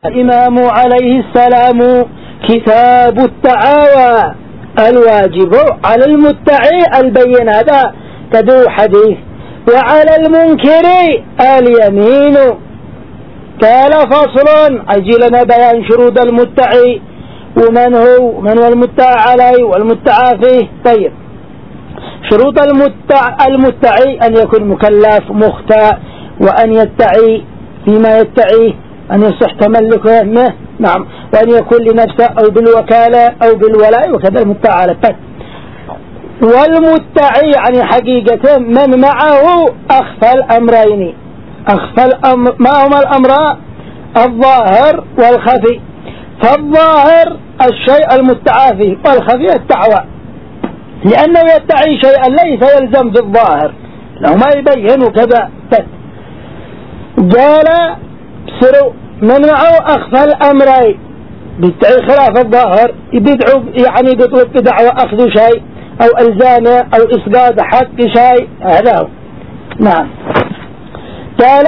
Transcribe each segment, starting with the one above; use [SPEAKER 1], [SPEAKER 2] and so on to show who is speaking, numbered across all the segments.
[SPEAKER 1] الإمام عليه السلام كتاب التعاوى الواجب على المدعي البين، هذا تدو حديث، وعلى المنكر اليمين. قال فصل أجي لنا بيان شروط المدعي ومن هو المدعى عليه والمدعى فيه. طيب، شروط المدعي أن يكون مكلف مختار، وأن يدعي فيما يدعيه أن يصح تملكه، نعم، وأن يكون لنفسه أو بالوكالة أو بالولاء، وكذا المدعى عليه. والمدعي يعني حقيقة من معه أخفى الأمرين. ما هما الأمر؟ الظاهر والخفي. فالظاهر الشيء المدعى فيه، والخفي الدعوى، لأنه يدعي شيئا ليس يلزم في الظاهر، لو ما يبين كذا. قال سروا من معه أخفى الأمرين، بيدعي خلاف الظاهر، يبدعوا يعني بدعوى أخذ شيء أو إلزامه أو إسقاط حق شيء، هذا هو. نعم. قال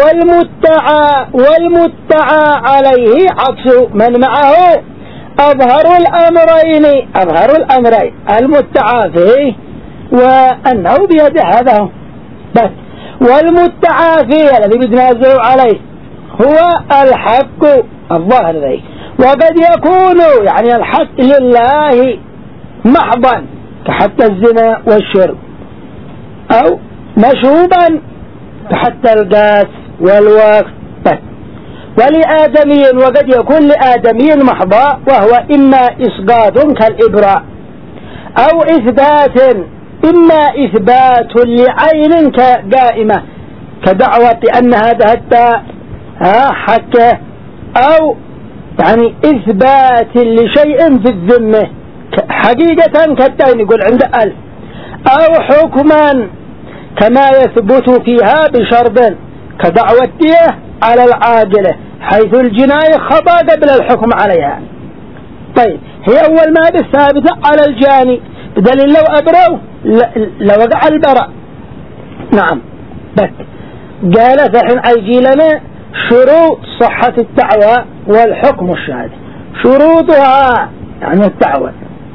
[SPEAKER 1] والمدعى عليه عكسه، من معه أظهر الأمرين المدعى فيه وأنه بيده، هذا هو. بس والمدعى فيه الذي بيتنازل عليه هو الحق الظاهر ذي، وقد يكون يعني الحق لله محضا كحتى الزنا والشرب، أو مشوبا كحتى القاس والوقت، ولآدمي وقد يكون لآدمي محضا، وهو إما إسقاط كالإبراء أو إما إثبات لعين كقائمة كدعوة أن هذا الداء حكه، أو يعني إثبات لشيء في الذمة حقيقة كالدين، يقول عند ألف، أو حكما كما يثبت فيها بشرط كدعوة الدية على العاجلة، حيث الجناية خطأ قبل الحكم عليها. طيب، هي أول ما بالثابتة على الجاني، بدليل لو أبروا لوقع البراء. نعم. بس قال فحين أيجي لنا شروط صحة الدعوة والحكم الشهادة. شروطها يعني الدعوة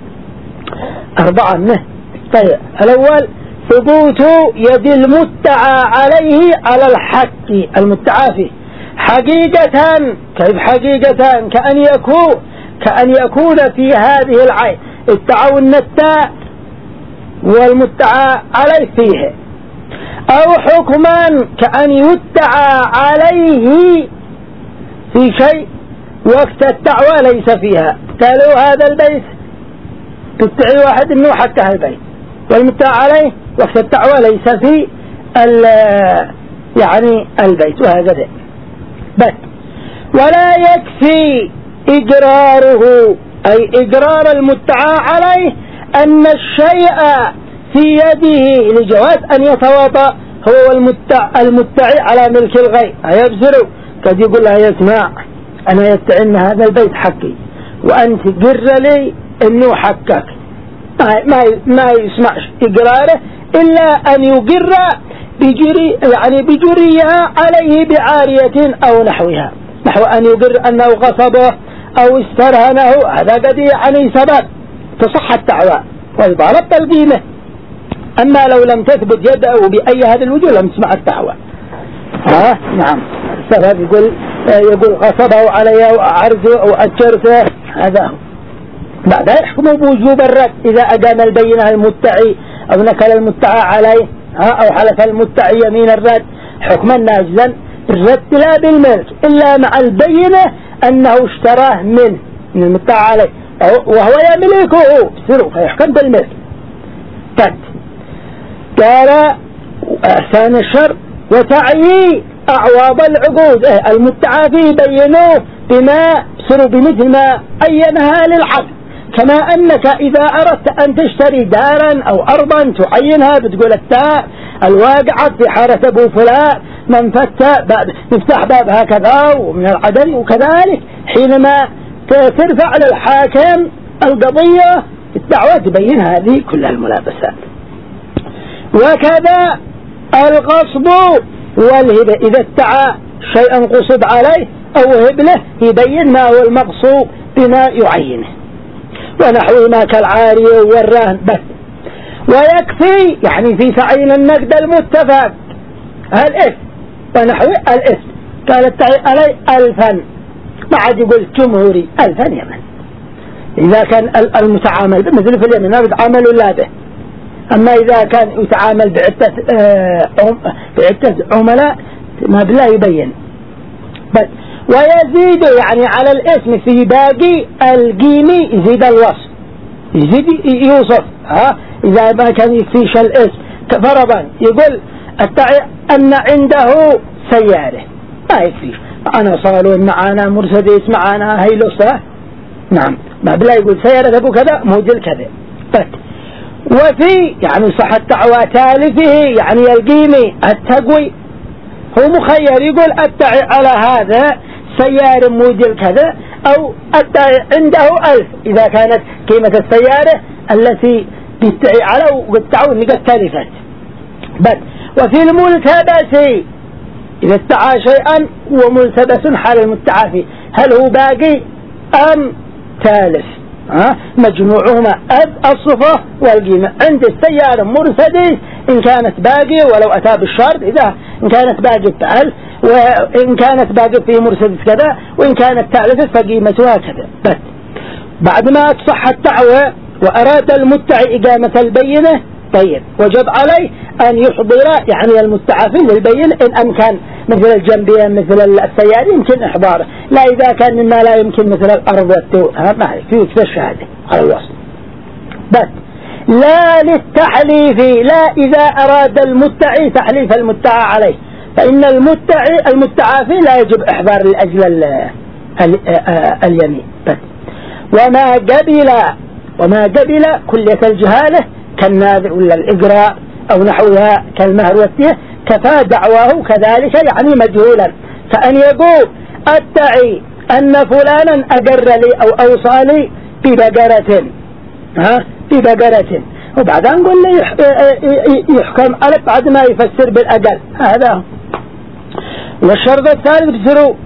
[SPEAKER 1] 4 منه. طيب، الأول ثبوت يد المدعى عليه على الحق المدعى فيه حقيقة. كيف حقيقة؟ كأن يكون في هذه العين ادعوا النتاء والمدعى عليه فيه، أو حكما كأن يدعى عليه في شيء وقت الدعوة ليس فيها. قالوا هذا البيت تدعي واحد انه حكى البيت، والمدعى عليه وقت الدعوة ليس في يعني البيت، وهكذا. بس ولا يكفي إقراره، أي إقرار المدعى عليه أن الشيء في يده لجواز أن يتواطأ هو المدعي على ملك الغير، هيبزره قد يقول له يسمع أنا يدعي أن هذا البيت حقي وأنت قر لي أنه حقك، ما يسمعش إقراره إلا أن يقر بجريها عليه بعارية أو نحوها، نحو أن يقر أنه غصبه أو استرهنه، هذا قد يعني سبب تصح الدعوة ويضارب تلقيمه. أما لو لم تثبت يده بأي هذه الوجوه لم تسمع الدعوة. نعم. السبب يقول غصبه عليه أو أعرضه أو أجرته، هذا هو. بعد يحكم بوجوب الرد إذا أقام البينة المدعي أو نكل المدعى عليه أو حلف المدعي يمين الرد حكما ناجزا. الرد لا بالملك إلا مع البينة أنه اشتراه من المدعى عليه وهو يملكه سره فيحكم بالملك. قال ثاني الشر وتعيي أعواض العقود، المدعى فيه بينوه بما سروا بمثل ما أينها للعقد، كما أنك إذا أردت أن تشتري دارا أو أرضا تعينها، بتقول التاء الواقعة في حارة أبو فلان من نفتح باب هكذا ومن العدل، وكذلك حينما ترفع للحاكم القضية الدعوة تبين هذه كل الملابسات. وكذا الغصب والهبة، إذا ادعى شيئا قصد عليه أو وهب له يبين ما هو المقصود بما يعينه، ونحو ما كالعارية والرهن بس. ويكفي يعني في تعيين النقد المتفق الإثم ونحو الإثم. قال التعيين علي 1000 ما عاد يقول جمهوري 1000 يمن، إذا كان المتعامل مثل في اليمن ما بيتعامل إلا به. أما إذا كان يتعامل بعدة عملاء ما بالله يبين بس. ويزيد يعني على الاسم في باقي القيمي يزيد الوصف، يزيد يوصف إذا ما كان يكفيش الاسم. فرضا يقول أن عنده سيارة ما يكفيش، معنا صالون معنا مرسيدس معنا هيلوسة، نعم ما بالله يقول سيارة أبو كذا موديل كذا بس. وفي يعني صحة دعوى تالفه يعني القيمي التقوي هو مخير يقول أدعي على هذا سيارة موديل كذا، أو أدعي عنده 1000 إذا كانت قيمة السيارة التي بيدعي على وقد قد تلفت بس. وفي الملتبس إذا ادعى شيئا وملتبس حال المدعى فيه هل هو باقي أم تالف، مجموعهما الصفة والقيمة. عند السيارة مرسيدس إن كانت باقية ولو أتى بالشرط، إذا إن كانت باقية ب1000 وإن كانت باقية في مرسيدس كذا وإن كانت تالفت فقيمتها كذا بس. بعد ما تصح الدعوة وأراد المدعي إقامة البينة طيب وجب عليه أن يحضر يعني المدعى فيه للبينة إن أمكن، مثل الجنبية مثل السيارة يمكن إحضاره، لا إذا كان مما لا يمكن مثل الأرض ما فيه كذا الشهادة على الوصف بس. لا للتحليف، لا إذا أراد المدعي تحليف المدعى عليه، فإن المدعى فيه لا يجب إحضار لأجل اليمين بس. وما قبل كلية الجهالة كالنازع ولا الإجراء أو نحوها كالمهر والتيه كفى دعواه كذلك يعني مجهولا. فأن يقول أدعي أن فلانا أجر لي أو أوصى لي ببقرة وبعدين نقول لي يحكم على بعد ما يفسر بالأجل هذا. والشرط الثالث بسرو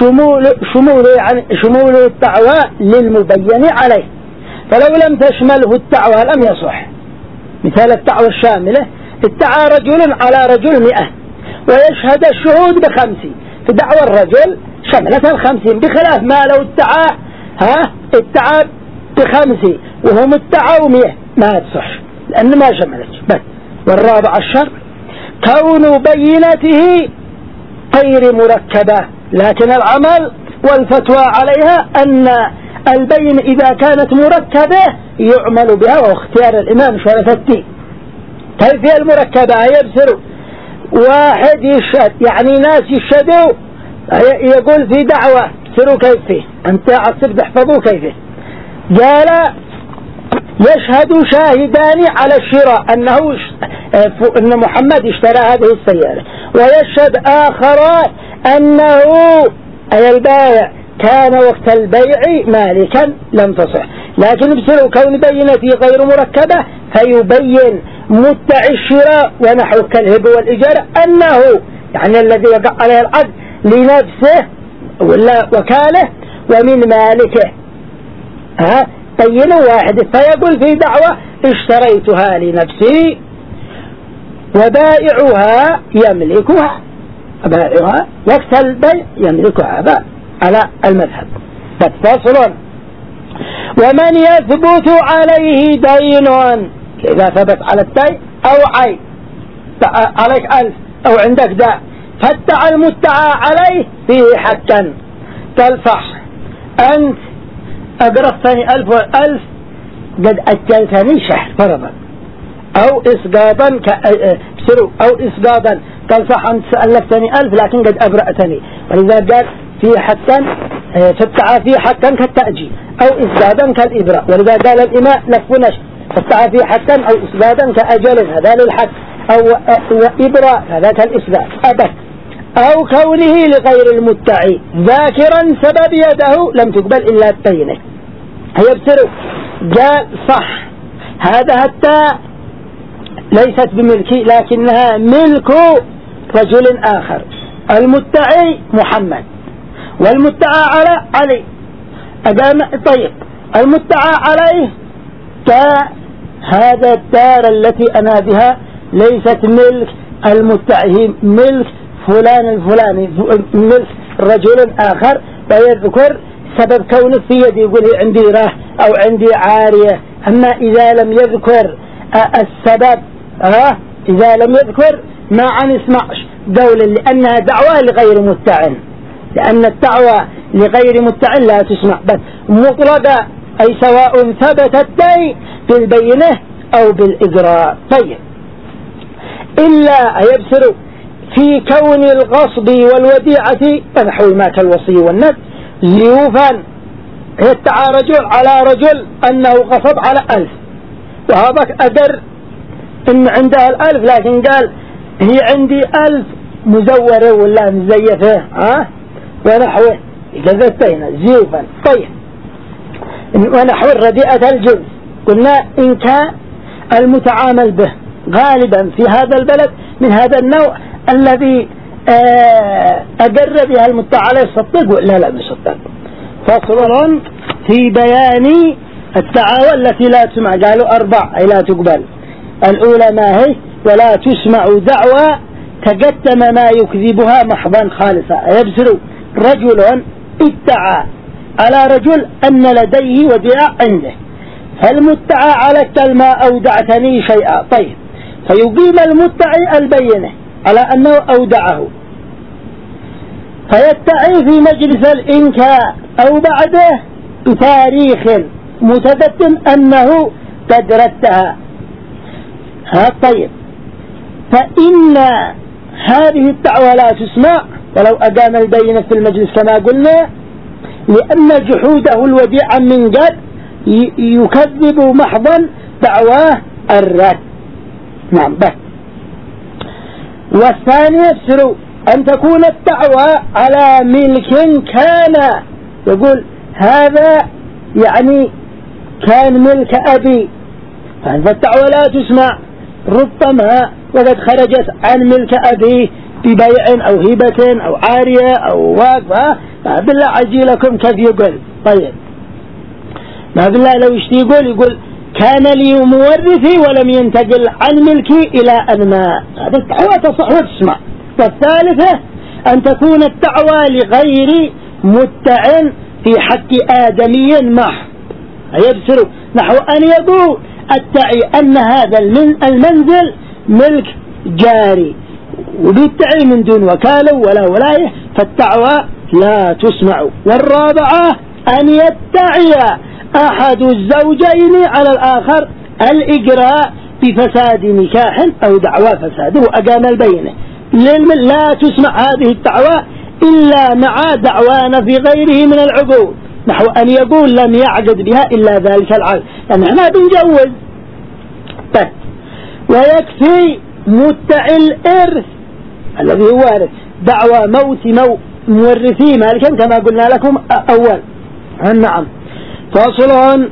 [SPEAKER 1] شمول الدعوى للمبين عليه، فلو لم تشمله الدعوى لم يصح. مثال الدعوى الشاملة ادعى رجل على رجل 100 ويشهد الشهود ب50، في دعوى الرجل شملت 50 بخلاف ما لو ادعى ب5 وهم ادعوا 100 ما تصح لأن ما شملت بس. والرابع الشرط كون بينته غير مركبة، لكن العمل والفتوى عليها أن البين إذا كانت مركبة يعمل بها، واختيار الإمام شرفتي. كيف هي المركبة؟ يبصر واحد يشهد يعني ناس يشهدوا، يقول في دعوة سروا كيفه أنت عصب تحفظوا كيفه. قال يشهد شاهدان على الشراء أن محمد اشترى هذه السيارة، ويشهد آخران أنه أي البائع كان وقت البيع مالكا لم تصح. لكن بسرعة كون بينتي غير مركبة فيبين مدعي الشراء ونحو كالهب والإجارة أنه يعني الذي وقع عليه العقد لنفسه ولا وكاله ومن مالكه بينه واحد، فيقول في دعوة اشتريتها لنفسي وبائعها يملكها، بائعها وقت البيع يملكها على المذهب. فصل. ومن يثبت عليه دين، إذا ثبت على الدين أو عين عليك 1000 أو عندك داء فادعى المدعى عليه فيه حقا كالفحص، أنت أقرضتني 1000 قد أجلتني شهر فرضا، أو إسقاطا كالفحص أنت سألفتني 1000 لكن قد أبرأتني، ولذا قال فيه حقا فادعى فيه حقا كالتأجيل أو إسقاطا كالإبراء، ولذا قال الإماء لفنش فادعى فيه حقا أو إسقاطا كأجل هذا للحق أو إبراء هذا كالإسقاط أبد، أو كونه لغير المدعي ذاكرا سبب يده لم تقبل إلا بينه. هيبصروا قال صح هذا حتى ليست بملكي لكنها ملك رجل آخر، المدعي محمد والمدعى عليه طيب المدعى عليه هذا الدار التي أنا بها ليست ملك المدعي، ملك فلان الفلاني، ملك رجل آخر، ويذكر سبب كونه في يدي، يقول عندي راه أو عندي عارية. أما إذا لم يذكر السبب إذا لم يذكر ما نسمعش قولا، لأنها دعوة لغير مدعٍ، لأن الدعوة لغير مدعٍ لا تسمع بس مطلقة، أي سواء ثبت الدين بالبينة أو بالإجراء. طيب إلا يبصر في كون الغصب والوديعة ونحو ما كالوصي والند ليوفا، يدعى رجل على رجل أنه غصب على 1000، وهذا أدر إن عندها 1000 لكن قال هي عندي 1000 مزورة ولا مزيفة ونحوه جزتين زيوفا. طيب ونحو الرديئة الجنس، قلنا إن كان المتعامل به غالبا في هذا البلد من هذا النوع الذي أقر بها المدعى عليه الصدق ولا لا بصدق. فصل في بيان الدعاوى التي لا تسمع، قالوا 4 أي لا تقبل. الأولى ما هي؟ ولا تسمع دعوى تقدم ما يكذبها محضا خالصا. يبصر رجل ادعى على رجل أن لديه وديعة عنده، فالمدعى عليك ما أودعتني شيئا. طيب فيقيم المدعي البينة على أنه أودعه، فيدعي في مجلس الإنكاء أو بعده بتاريخ متقدم أنه قد ردها. طيب فإن هذه الدعوة لا تسمع ولو أقام البينة في المجلس كما قلنا، لأن جحوده الوديعة من قد يكذب محضا دعواه الرد. نعم بس. والثاني يفسر أن تكون الدعوة على ملك كان، يقول هذا يعني كان ملك أبي، فالدعوة لا تسمع ربما وقد خرجت عن ملك أبيه ببيع أو هبة أو عارية أو واقفة. بالله عجيلكم كيف يقول. طيب ما بالله لو يقول كان لي مورثي ولم ينتقل عن ملكي إلى أن ما، هذا الدعوة تصح وتسمع. والثالثة أن تكون الدعوة لغير مدع في حق آدمي محض، يبصر نحو أن يقول الدعي أن هذا المنزل ملك جاري وبيدعي من دون وكالة ولا ولاية، فالدعوة لا تسمع. والرابعة أن يدعي أحد الزوجين على الآخر الإجراء بفساد نكاح أو دعوى فساده وأقام البينة، لا تسمع هذه الدعوة إلا مع دعوانا في غيره من العقود، نحو أن يقول لم يعقد بها إلا ذلك العقد، لأن احنا بنجوز. ويكفي مدعي الإرث الذي هو وارث دعوى موت مورثي مالكا كما قلنا لكم أول. نعم. فاصل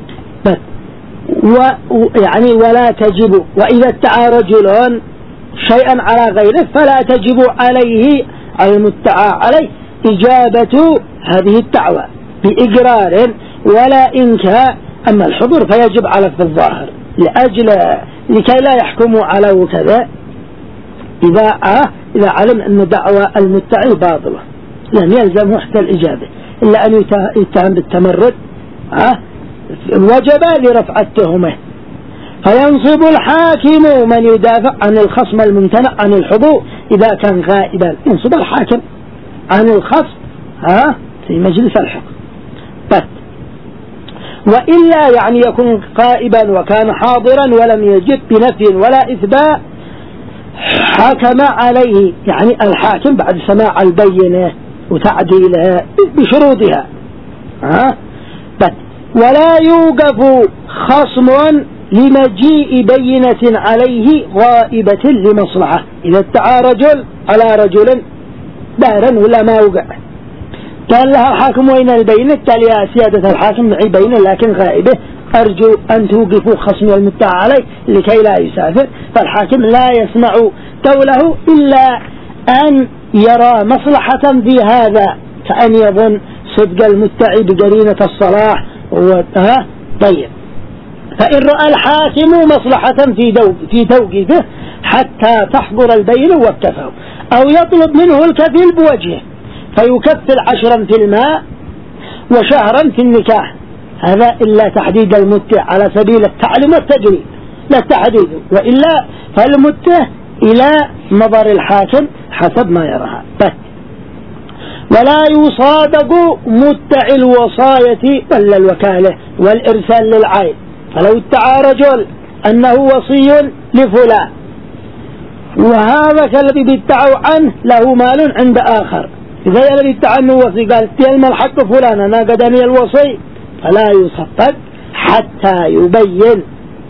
[SPEAKER 1] يعني ولا تجب، وإذا ادعى رجل شيئا على غيره فلا تجب عليه على المدعى عليه إجابة هذه الدعوة بإقرار ولا إنكاء. أما الحضور فيجب على في الظاهر لكي لا يحكموا على كذا إذا علم أن دعوى المدعي باطلة لم يلزم حتى الإجابة إلا أن يتهم بالتمرد وجب لرفع التهمة. فينصب الحاكم من يدافع عن الخصم الممتنع عن الحضور إذا كان غائبا، ينصب الحاكم عن الخصم في مجلس الحكم. وإلا يعني يكون غائبا وكان حاضرا ولم يجب بنفي ولا إثبات حكم عليه، يعني الحاكم بعد سماع البينة وتعديلها بشروطها. ولا يوقف خصم لمجيء بينة عليه غائبة لمصلحة. إذا ادعى رجل على رجل دارا ولا ما وقع، قال لها الحاكم وين البينة؟ قال يا سيادة الحاكم معي بينة لكن غائبة، أرجو أن توقفوا خصم المدعى عليه لكي لا يسافر. فالحاكم لا يسمع قوله إلا أن يرى مصلحة في هذا، كأن يظن صدق المدعي بقرينة الصلاح. طيب، فإن رأى الحاكم مصلحة في توقيفه حتى تحضر البين وكفه، أو يطلب منه الكفيل بوجهه فيكفل 10 في الماء وشهرا في النكاح، هذا إلا تحديد المدة على سبيل التعليم والتجريب لا التحديد، وإلا فالمدة إلى نظر الحاكم حسب ما يراها. ولا يصادق مدعي الوصاية ولا الوكالة والإرسال للعين، فلو ادعى رجل أنه وصي لفلان وهذا الذي بيدعوا عنه له مال عند آخر، إذا الذي ادعى أنه وصي قال تيلم الحق فلان أنا قدني الوصي، فلا يصدق حتى يبين،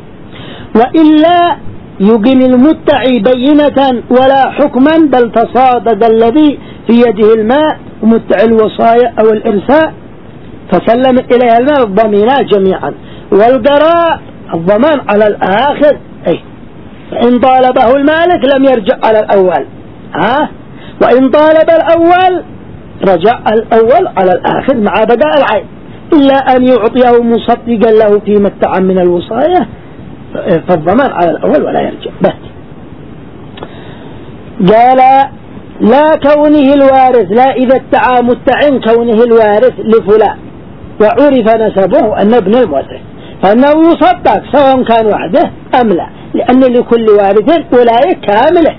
[SPEAKER 1] وإلا يقيم المدعي بينة ولا حكما، بل تصادق الذي في يده الماء ومدعي الوصايا أو الإرساء فسلم إليها الماء الضمينات جميعا، والقراء الضمان على الآخر. فإن طالبه المالك لم يرجع على الأول، وإن طالب الأول رجع الأول على الآخر مع بقاء العين، إلا أن يعطيه مصدقا له فيما ادعى من الوصايا فالضمان على الأول ولا يرجع. قال لا كونه الوارث، لا إذا ادعى مدعي كونه الوارث لفلان وعرف نسبه أن ابن المورث فأنه يصدق سواء كان وحده أم لا، لأن لكل وارث ولاية كاملة.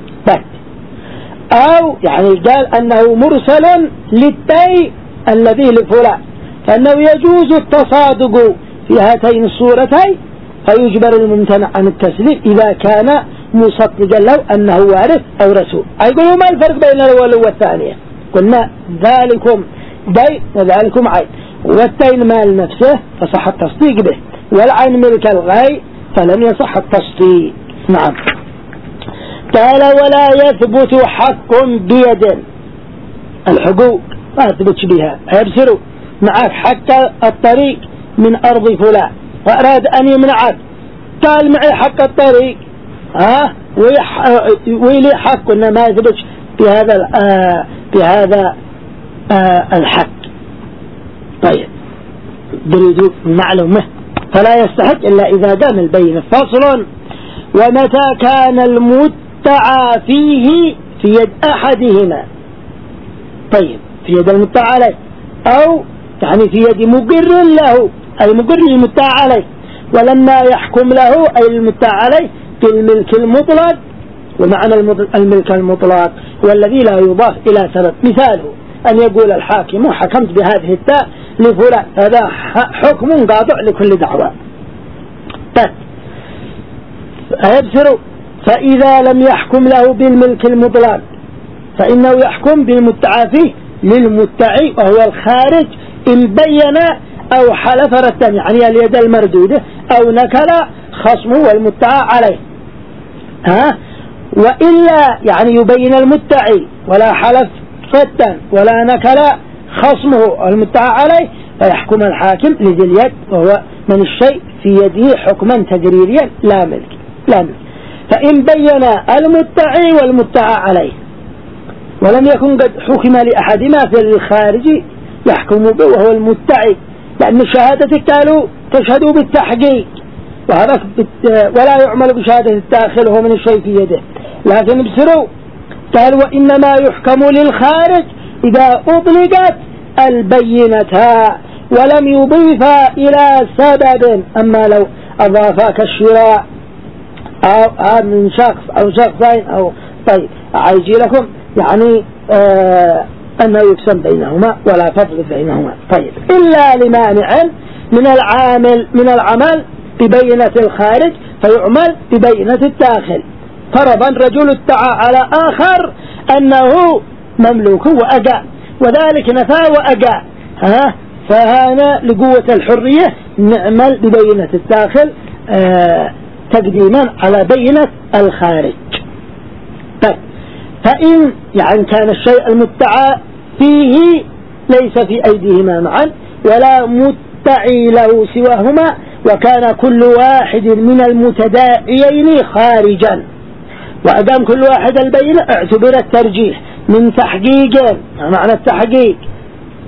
[SPEAKER 1] أو يعني قال أنه مرسل للدين الذي لفلان، فأنه يجوز التصادق في هاتين الصورتين، فيجبر الممتنع عن التسليم إذا كان مصدقا له أنه وارث أو رسول. يقولوا ما الفرق بين الأول والثانية؟ قلنا ذلكم دين وذلكم عين، والدين مال نفسه فصح التصديق به، والعين ملك الغير فلم يصح التصديق. نعم. قال ولا يثبت حق بيد، الحقوق ما يثبتش بها، يبصروا معك حق الطريق من أرض فلان وأراد أن يمنعك، قال معي حق الطريق ويلي حق، إنه ما يثبتش بهذا الحق. طيب بريدوا معلومة، فلا يستحق إلا إذا دام البينة. فصل. ومتى كان المدعى فيه في يد أحدهما، طيب في يد المدعى عليه أو يعني في يد مقر له، المقر للمدعى عليه، ولما يحكم له أي المدعى عليه بالملك المطلق، ومعنى الملك المطلق والذي لا يضاف إلى سبب، مثاله أن يقول الحاكم حكمت بهذه الداء لفلان، هذا حكم قاطع لكل دعوة. فيبصر. فإذا لم يحكم له بالملك المطلق فإنه يحكم بالمدعى فيه للمدعي وهو الخارج إن بين أو حلف ردا، يعني اليد المردودة، أو نكل خصمه والمدعى عليه. وإلا يعني يبين المدعي ولا حلف ردا ولا نكل خصمه المدعى عليه، فيحكم الحاكم لذي اليد وهو من الشيء في يده حكما تجريريا لا ملك. فإن بين المدعي والمدعى عليه ولم يكن قد حكم لأحدهما في الخارج يحكم به وهو المدعي، لأن الشهادة قالوا تشهد بالتحقيق، ولا يعمل بشهادة الداخل وهو من الشيء في يده، لكن ابصروا قال وإنما يحكم للخارج إذا أطلقت البينة ولم يضيف إلى سبب، أما لو أضافك الشراء أو من شخص أو شخصين أو طيب أعيجي لكم يعني أنه يقسم بينهما ولا فضل بينهما. طيب إلا لمانع من العمل ببينة الخارج فيعمل ببينة الداخل. فرضا رجل ادعى على آخر أنه مملوك وأجاء، وذلك نفى وأجاء، فهنا لقوة الحرية نعمل ببينة الداخل تقديما على بينة الخارج. طيب فإن يعني كان الشيء المدعى فيه ليس في أيديهما معا ولا مدعي له سواهما، وكان كل واحد من المتداعيين خارجا، وأدام كل واحد البينة اعتبر الترجيح من تحقيق، معنى التحقيق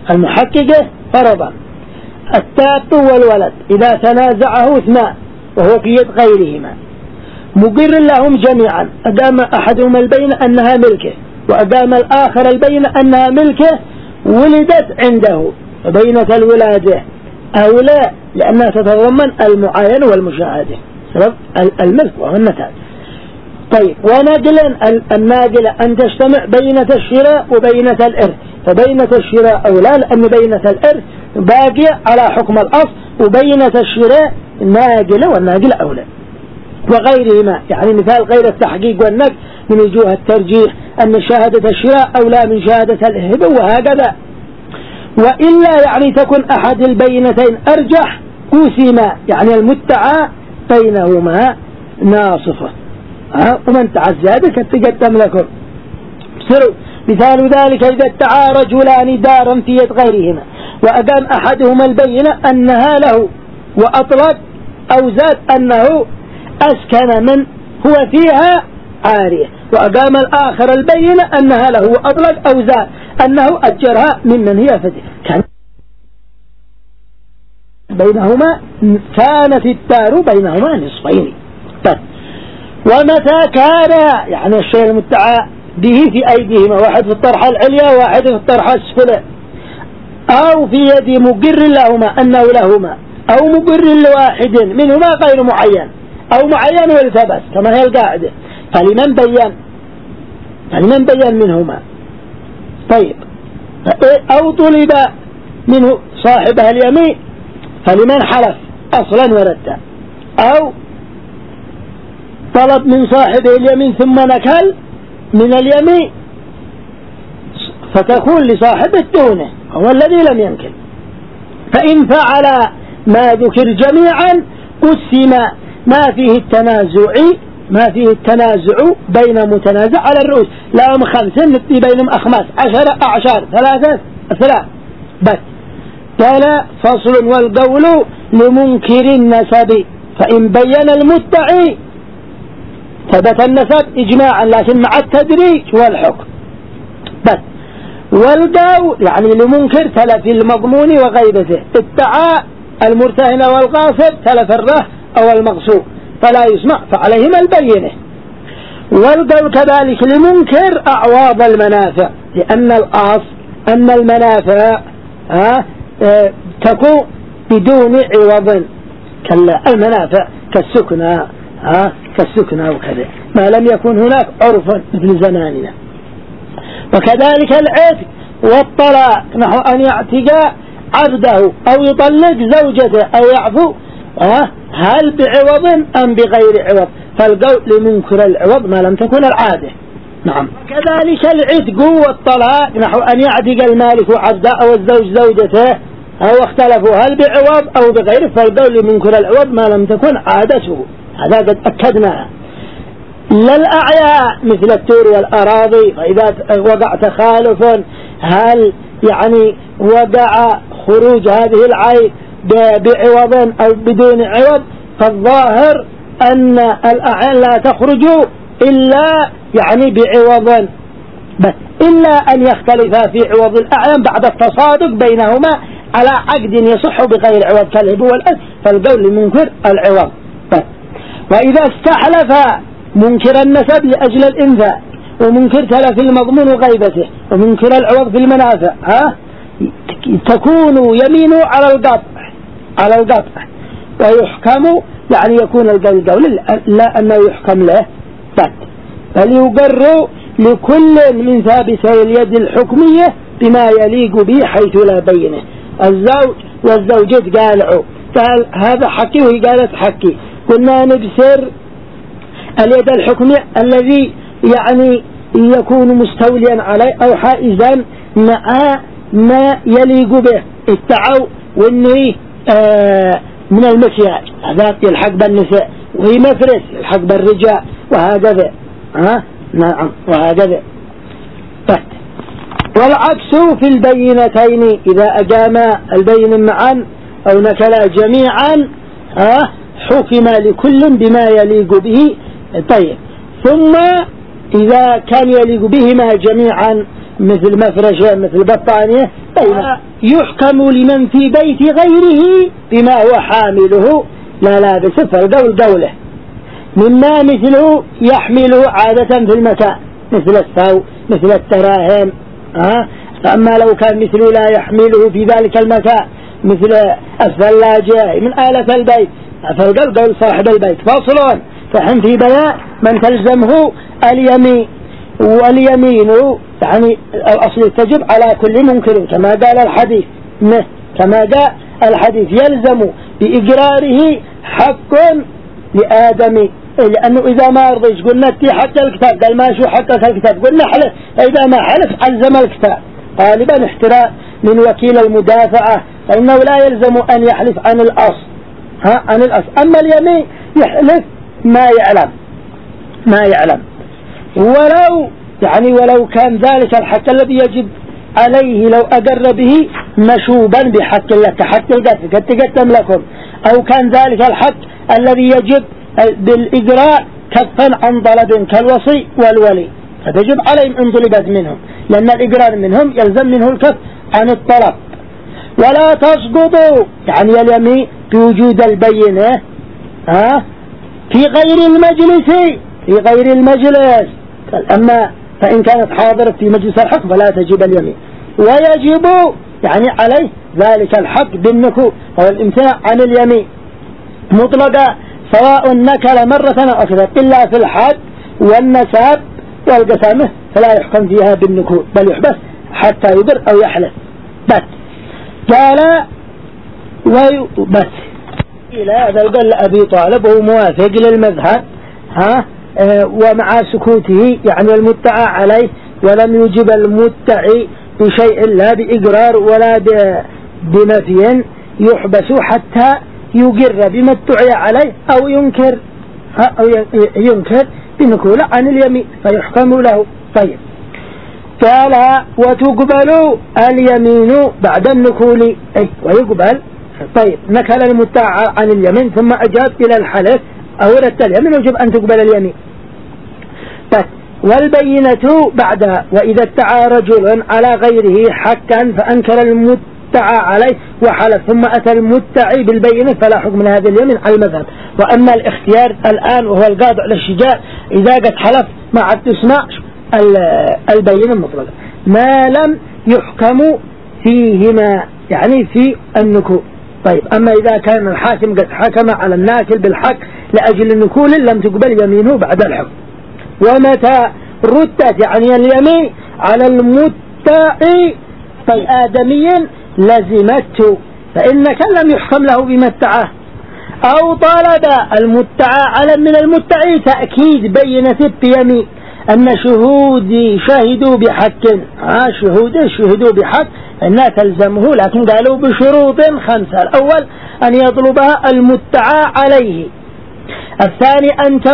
[SPEAKER 1] المحققة فرضا التاب والولد إذا تنازعه اثنان وهو في يد غيرهما مقر لهم جميعا، أقام أحدهما البينة أنها ملكه وأقام الآخر البينة أنها ملكه، ولدت عنده، بينة الولادة أولى لأنها تتضمن المعاينة والمشاهدة الملك وهو النتاج. طيب ونقلا الناقلة أن تجتمع بينة الشراء وبينة الإرث، فبينة الشراء أولى لأن بينة الإرث باقية على حكم الأصل، وبينة الشراء ناقلة والناقلة أولى. وغيرهما يعني مثال غير التحقيق والنقل من وجوه الترجيح أن شهادة الشراء أولى من شهادة الهبة وهكذا. وإلا يعني تكون أحد البينتين أرجح قسم يعني المدعى بينهما ناصفة، ومن تعزى بك تقدم لكم. مثال ذلك إذا ادعى رجلان دارا في يد غيرهما وأقام أحدهما البينة أنها له وأطلق أو زاد أنه أسكن من هو فيها عارية، وأقام الآخر البينة أنها له وأطلق أو زاد أنه أجرها ممن هي فدية، كان بينهما كانت الدار بينهما نصفين. ومتى كان يعني الشيء المدعى به في أيديهما، واحد في الطرحة العليا واحد في الطرحة السفلى، أو في يد مقر لهما أنه لهما، أو مقر لواحد منهما غير معين، أو معين والتبس كما هي القاعدة، فلمن بين منهما. طيب أو طلب منه صاحبها اليمين فلمن حلف أصلا وردا، أو طلب من صاحبه اليمين ثم نكل من اليمين فتكون لصاحب الدونه هو الذي لم ينكل. فإن فعل ما ذكر جميعا قسم ما فيه التنازع بين متنازع على الرؤوس، لهم 5 نبتي بينهم أخماس 10 أعشار 3 بس. قال فصل والقول لمنكر النسب، فإن بين المدعي ثبت النسب إجماعا لكن مع التدريج والحكم بس. والقول يعني لمنكر تلف المضمون وغيبته، ادعى المرتهن والغاصب تلف الره أو المغصوب فلا يسمع فعليهما البينة. والقول كذلك لمنكر أعواض المنافع، لأن الأصل أن المنافع تكون بدون عوض، المنافع كالسكنى وكذا ما لم يكن هناك عرفا مثل زماننا. وكذلك العتق والطلاق نحو أن يعتق عبده أو يطلق زوجته أو يعفو، هل بعوض أم بغير عوض؟ فالقول لمنكر العوض ما لم تكن العادة. نعم. كذلك العتق والطلاق نحو أن يعتق المالك عبده أو الزوج زوجته أو اختلفوا هل بعوض أو بغير، فالقول لمنكر العوض ما لم تكن عادته، هذا قد أكدناه. لا الأعياء مثل التور والأراضي، فإذا وقع تخالف هل يعني وقع خروج هذه العين بعوض أو بدون عوض، فالظاهر أن الأعيان لا تخرج إلا يعني بعوض بس، إلا أن يختلفا في عوض الأعيان بعد التصادق بينهما على عقد يصح بغير عوض كالهب والأس، فالقول لمنكر العوض بس. وإذا استحلف منكر النسب لأجل الإنفاء ومنكر تلف المضمون وغيبته ومنكر العوض في المنافع تكون يمينه على القطع ويحكم يعني يكون القول لا أنه يحكم له بل يقر لكل من ثابتي اليد الحكمية بما يليق به حيث لا بينه. الزوج والزوجة قال هذا حقي وهي قالت حقي، قلنا نبصر اليد الحكمية الذي يعني يكون مستوليا عليه أو حائزا مع ما يليق به، ادعوا وانه من المكياج هذا يلحق بالنساء، وهي مفرس يلحق بالرجال وهكذا نعم وهكذا. والعكس في البينتين إذا أقاما البين معا أو نكلا جميعا حكم لكل بما يليق به. طيب ثم إذا كان يليق بهما جميعا مثل مفرشة مثل بطانية يحكم لمن في بيت غيره بما هو حامله لا لابس فالقول قوله مما مثله يحمله عادة في المكان مثل الثوب مثل التراهم فأما لو كان مثله لا يحمله في ذلك المكان مثل الثلاجة من آلة البيت فالقول قول صاحب البيت. فصل فهم في بيان من تلزمه اليمين واليمين يعني الأصل تجب على كل منكر كما قال الحديث يلزم بإقراره حق لآدم لأنه إذا ما رضيش قلنا اتي حق الكتاب قال ما شو حقك الكتاب قلنا حلف فإذا ما حلف ألزم الكتاب غالبا احتراء من وكيل المدافعة فإنه لا يلزم أن يحلف عن الأصل أما اليمين يحلف ما يعلم ولو كان ذلك الحق الذي يجب عليه لو أقر به مشوبا بحق الله كحق القتل قد تقدم لكم أو كان ذلك الحق الذي يجب بالإجراء كفا عن طلب كالوصي والولي فتجب عليهم إن طلبت منهم لأن الإجرار منهم يلزم منه الكف عن الطلب. ولا تسقطوا يعني اليمين بوجود البينة في غير المجلس أما فإن كانت حاضرة في مجلس الحق فلا تجب اليمين ويجب يعني عليه ذلك الحق بالنكول أو الامتناع عن اليمين مطلقا سواء نكل مرة أو أكثر إلا في الحد والنساب والقسامة فلا يحكم فيها بالنكول بل يحبس حتى يبر أو يحلف بس قال بس إلى هذا قال أبي طالب وهو موافق للمذهب ومع سكوته يعني المدعى عليه ولم يجب المدعي بشيء لا بإقرار ولا بنفي يحبس حتى يقر بما ادعي عليه أو ينكر بنكول عن اليمين فيحكم له. طيب قال وتقبل اليمين بعد النكول ويقبل. طيب نكل المدعى عن اليمين ثم أجاب إلى الحلف أو رد اليمين يجب أن تقبل اليمين. طيب والبينة بعدها وإذا ادعى رجل على غيره حقا فأنكر المدعى عليه وحلف ثم أتى المدعي بالبينة فلا حكم لهذا اليمين على المذهب. وأما الاختيار الآن وهو القاضي على الشجاع إذا قد حلف ما عاد تسمع البينة المطلقة ما لم يحكم فيهما يعني في النكول. طيب أما إذا كان الحاكم قد حكم على الناكل بالحق لأجل النكول لم تقبل يمينه بعد الحكم. ومتى ردت يعني اليمين على المدعي فالآدمي لزمته فإنك لم يحكم له بما ادعاه أو طلب المدعى على من المدعي تأكيد بينة بيمين أن شهودي شهدوا بحق شهدوا بحق أنها تلزمه لكن قالوا بشروط 5. الأول أن يطلبها المدعى عليه. الثاني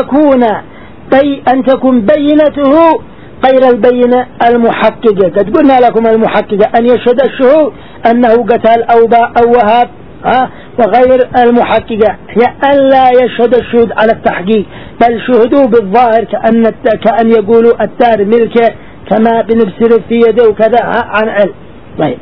[SPEAKER 1] أن تكون بينته غير البينة المحققة. قد قلنا لكم المحققة أن يشهد الشهود أنه قتل أو باع أو وهب وغير المحققة هي أن لا يشهد الشهود على التحقيق بل شهدوا بالظاهر كأن يقولوا الدار ملكه كما بنبصر في يده وكذا عن علم. طيب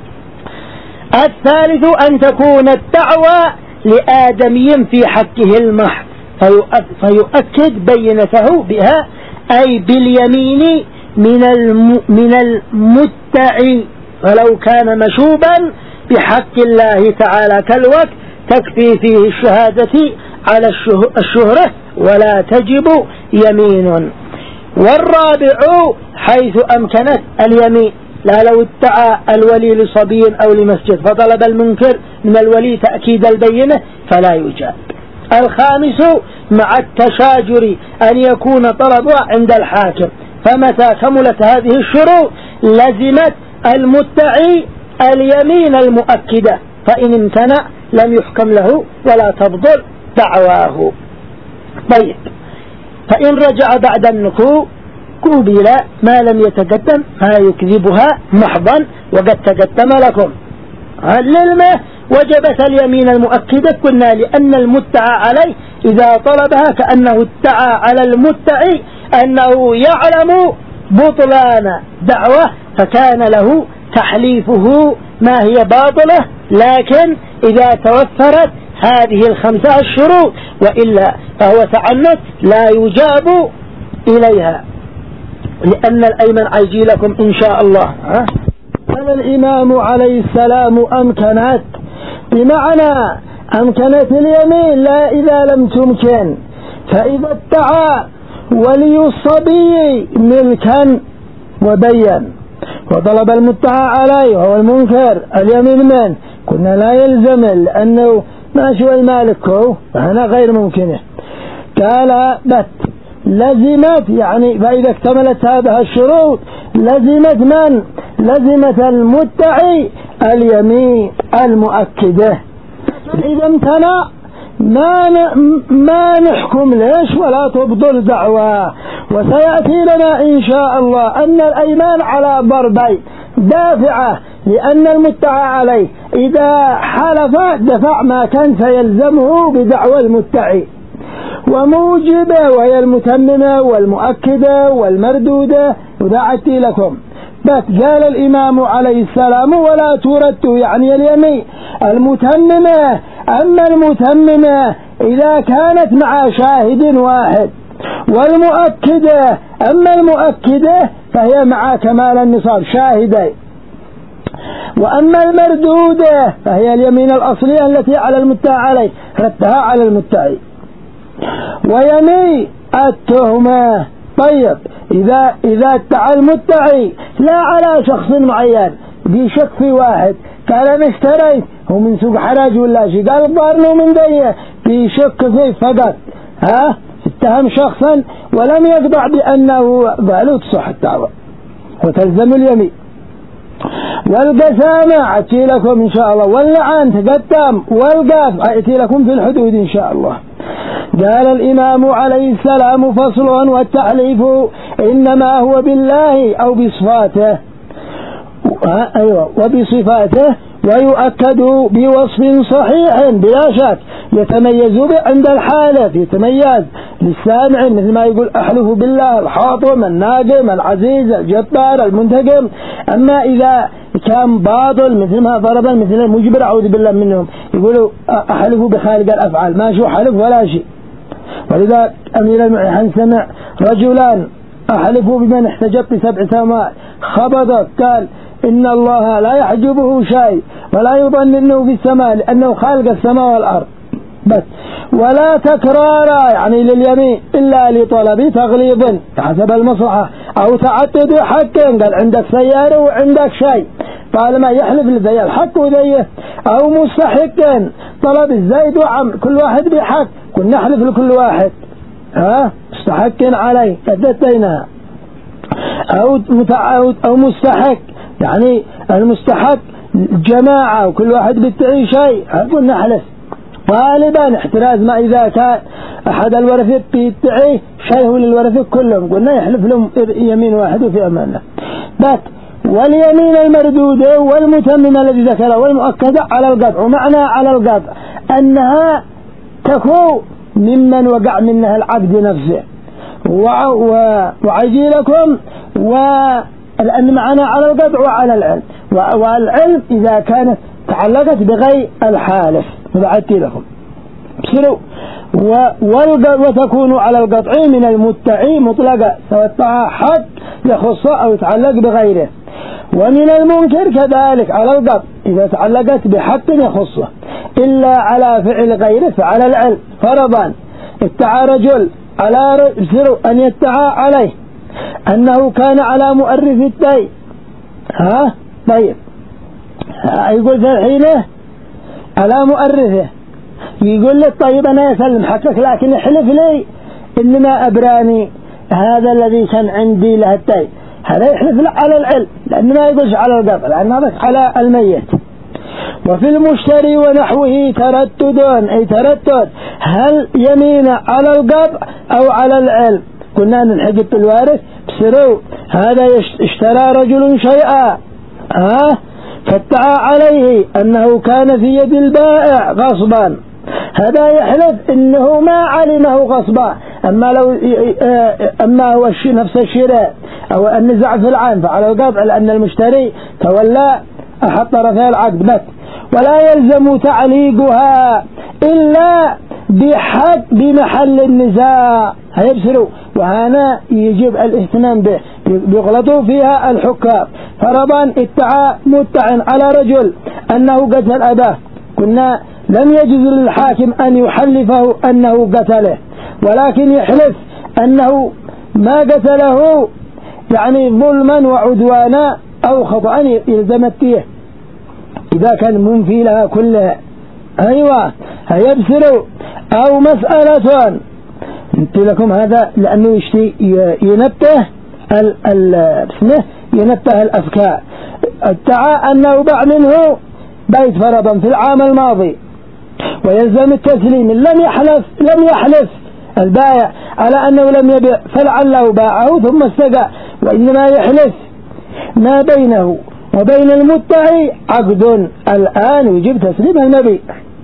[SPEAKER 1] الثالث أن تكون الدعوة لآدمي في حقه المحض فيؤكد بينته بها أي باليمين من المدعي ولو كان مشوبا بحق الله تعالى كالوقت تكفي فيه الشهادة على الشهرة ولا تجب يمين. والرابع حيث أمكنت اليمين لا لو ادعى الولي لصبي أو لمسجد فطلب المنكر من الولي تأكيد البينة فلا يجاب. الخامس مع التشاجر أن يكون طلبها عند الحاكم فمتى كملت هذه الشروط لزمت المدعي اليمين المؤكدة فإن امتنع لم يحكم له ولا تبطل دعواه. طيب فإن رجع بعد النكول قبل ما لم يتقدم فيكذبها محضا وقد تقدم لكم. للمه وجبت اليمين المؤكدة قلنا لأن المدعى عليه إذا طلبها كأنه ادعى على المدعي أنه يعلم بطلان دعوة فكان له تحليفه ما هي باطلة، لكن إذا توفرت هذه الخمسة الشروط، وإلا فهو تعنت لا يجاب إليها، لأن الأيمن عيجي لكم إن شاء الله. قال الإمام عليه السلام أمكنت، بمعنى أمكنت اليمين لا إذا لم تمكن، فإذا ادعى ولي الصبي ملكا وبين وطلب المدعى عليه وهو المنكر اليمين من كنا لا يلزم، لأنه ما شو المالك هو، فهنا غير ممكنه. قال بت لزمت، يعني فإذا اكتملت هذه الشروط لزمت من؟ لزمت المدعي اليمين المؤكدة. إذا امتنع ما نحكم ليش ولا تبطل دعوة. وسيأتي لنا إن شاء الله أن الأيمان على ضربين: دافعة لأن المدعى عليه إذا حلف دفع ما كان سيلزمه بدعوى المدعي، وموجبة وهي المتممة والمؤكدة والمردودة. ودعتي لكم بس قال الإمام عليه السلام ولا ترد، يعني اليمين المتممة. أما المتممة إذا كانت مع شاهد واحد، والمؤكدة أما المؤكدة فهي مع كمال النصاب شاهدين. وأما المردودة فهي اليمين الأصلية التي على المدعى عليه ردها على المدعي. ويمين التهمة، طيب إذا ادعى المدعي لا على شخص معين، بشك في واحد، قال أنا اشتريت هو من سوق حراج ولا شيء، قال الضارنه من ديه، بشك فيه فقط، اتهم شخصا ولم يقطع بأنه قالوا تصح الدعوة وتلزم اليمين. والقسامة أتي لكم إن شاء الله، واللعان تقدم، والقاف أتي لكم في الحدود إن شاء الله. قال الإمام عليه السلام فصل: والتحليف إنما هو بالله أو بصفاته، وبصفاته، ويؤكد بوصف صحيح بلا شك يتميز عند الحالف، يتميز للسامع، مثل ما يقول أحلف بالله الحاطم الناقم العزيز الجبار المنتقم. أما إذا كان باطل مثل ما ضربا مثل المجبر أعوذ بالله منهم، يقولوا أحلف بخالق الأفعال، ما شو حلف ولا شيء. ولذا أمير المؤمنين سمع رجلان أحلفوا بمن احتجب بسبع سماء خبضت، قال إن الله لا يحجبه شيء ولا يظن أنه في السماء لأنه خالق السماء والأرض بس. ولا تكرار يعني لليمين إلا لطلب تغليظ حسب المصلحة أو تعدد حق، قال عندك سيارة وعندك شيء، قال ما يحلف لذي الحق وذيه، أو مستحق طلب الزيد وعمر كل واحد بحق، كنا نحلف لكل واحد مستحق عليه فدتينها، أو مستحق يعني المستحق جماعة وكل واحد بيدعي شيء، قلنا نحلف غالبا احتراز ما إذا كان أحد الورثة بيدعي شيء للورثة كلهم، قلنا يحلف لهم يمين واحد وفي أمانة بس. واليمين المردودة والمتممة الذي ذكره والمؤكدة على القطع، ومعنى على القطع أنها تكون ممن وقع منها العقد نفسه. وعجي لكم لأن معنا على القطع وعلى العلم، والعلم إذا كانت تعلقت بغير الحالف فبعدتي لكم بسروا. وتكون على القطع من المدعي مطلقة سواء حق يخصه أو يتعلق بغيره. ومن المنكر كذلك على القطع إذا تعلقت بحق يخصه إلا على فعل غيره فعلى العلم. فرضا ادعى رجل على رجل أن يدعى عليه أنه كان على مؤرث الدين، طيب يقول في الحينة على مؤرثه، يقول له طيب أنا أسلم حقك لكن احلف لي إنما أبراني هذا الذي كان عندي له الدين، هذا يحلف له على العلم لأنه ما يقولش على القطع لأن هذا على الميت. وفي المشتري ونحوه تردد، أي تردد هل يمين على القطع أو على العلم. كنا نحقق بالوارث بسرو هذا اشترى رجل شيئا فادعى عليه أنه كان في يد البائع غصبا، هذا يحلف إنه ما علمه غصبا، أما هو نفس الشراء أو النزاع في العام فعلى القطع لأن المشتري تولى أحد طرفي العقد بس، ولا يلزم تعليقها إلا بحق بمحل النزاع. هيبصروا وهنا يجب الاهتمام به، بيغلطوا فيها الحكام. فرضا ادعى مدع على رجل أنه قتل أباه، قلنا لم يجوز للحاكم أن يحلفه أنه قتله، ولكن يحلف أنه ما قتله يعني ظلما وعدوانا أو خطأ يلزمت فيه إذا كان منفي لها كلها. أيوة هيبصروا. أو مسألة قلت لكم هذا لأنه ينبه ينبه الأفكار. ادعى أنه باع منه بيت فرضا في العام الماضي ويلزم التسليم، لم يحلف البائع على أنه لم يبيع فلعله باعه ثم استقى، وإنما يحلف ما بينه وبين المدعي عقد الآن يجب تسليم المبيع.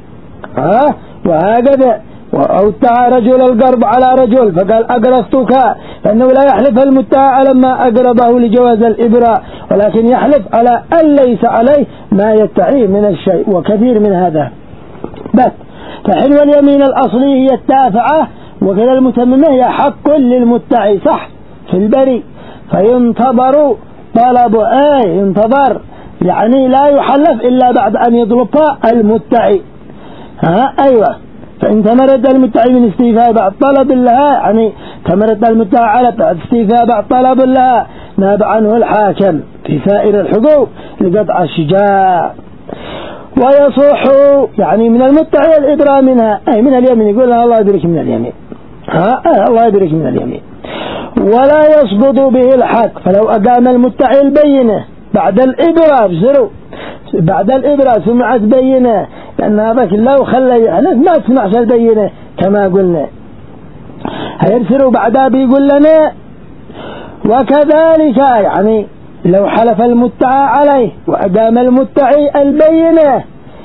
[SPEAKER 1] وهكذا. أو ادعى رجل القرض على رجل فقال أقرضتك، فإنه لا يحلف المدعى على ما أقرضه لجواز الإبراء، ولكن يحلف على أن ليس عليه ما يدعيه من الشيء، وكثير من هذا. بس فحلو اليمين الأصلي هي التافعة، وكذا المتممة هي حق للمدعي صح في البري، فينتظر طلب ينتظر يعني لا يحلف إلا بعد أن يطلبها المدعي. أيوة. فإن تمرد المدعي من استيفاء بعد طلب لها، يعني تمرد المدعي على بعد استيفاء بعد طلب لها ناب عنه الحاكم في سائر الحقوق لقطع الشجاع. ويصح يعني من المدعي الإبراء منها أي من اليمين، يقول الله يدرك من اليمين، الله يدرك من اليمين. ولا يسقط به الحق، فلو أقام المدعي البينة بعد الإبراء بزروا بعد الإبراء سمعت بينة، لأن هذاك الله خلى يحلف ما تسمعش البينة كما قلنا، هيرسلوا بعدها بيقول لنا. وكذلك يعني لو حلف المدعى عليه وأقام المدعي البينة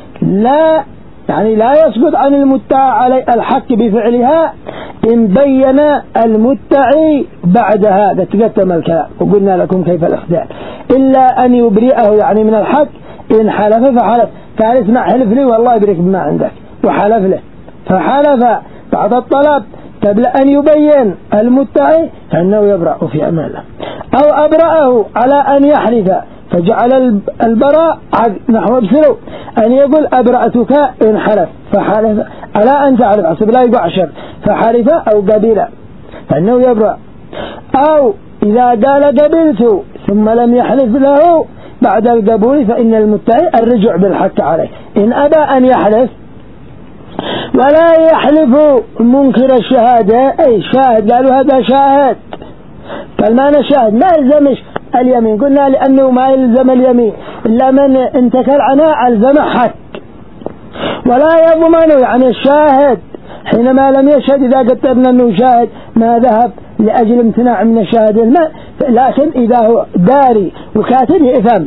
[SPEAKER 1] لا يسقط عن المدعى عليه الحق بفعلها إن بين المدعي بعدها. تقدم الكلام وقلنا لكم كيف الإخداع، إلا أن يبرئه يعني من الحق إن حلف فحلف، قال اسمع حلف لي والله يبرك بما عندك، وحلف له فحلف بعد الطلب قبل أن يبين المدعي فإنه يبرأ في أمانه. أو أبرأه على أن يحلف فجعل البراء نحو ابسلوا أن يقول أبرأتك إن حلف فحلف على أن تعرف عصب لا يقع عشر فحلف أو قبيل فإنه يبرأ. أو إذا قال قبلت ثم لم يحلف له بعد القبول فإن المدعي الرجوع بالحق عليه. إن أبى أن يحلف ولا يحلف منكر الشهادة أي شاهد قالوا هذا شاهد، قال ما أنا شاهد ما يلزمش اليمين، قلنا لأنه ما يلزم اليمين إلا من انتكل عنها ألزم حق. ولا يضمن يعني الشاهد حينما لم يشهد إذا قدرنا أنه شاهد ما ذهب لأجل امتناع من الشهادة الماء، لكن إذا هو داري وكاتب يأثم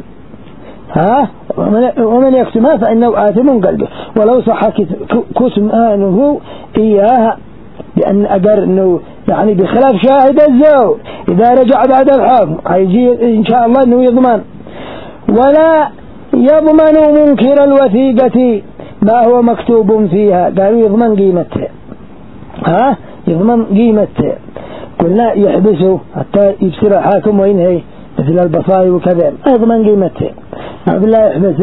[SPEAKER 1] ومن يكتمها فإنه آثم قلبه ولو صح كتمانه إياها، لأن أقر أنه يعني بخلاف شاهد الزور إذا رجع بعد الحكم هيجي إن شاء الله أنه يضمن. ولا يضمن منكر الوثيقة ما هو مكتوب فيها، قالوا يضمن قيمته يضمن قيمته، قلنا يحبسه حتى يبصر الحاكم وينهي مثل البصائر وكذا يضمن قيمته. عبد الله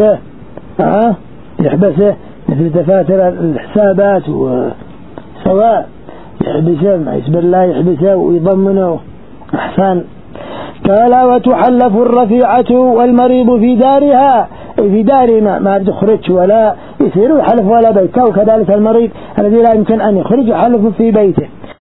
[SPEAKER 1] يحبسه مثل دفاتر الحسابات سواء يحبسه مع اسم الله يحبسه ويضمنه أحسن. قال وتحلف الرفيعة والمريض في دارها في دار ما تخرج ولا يصير يحلف ولا بيته، وكذلك المريض الذي لا يمكن أن يخرج يحلف في بيته.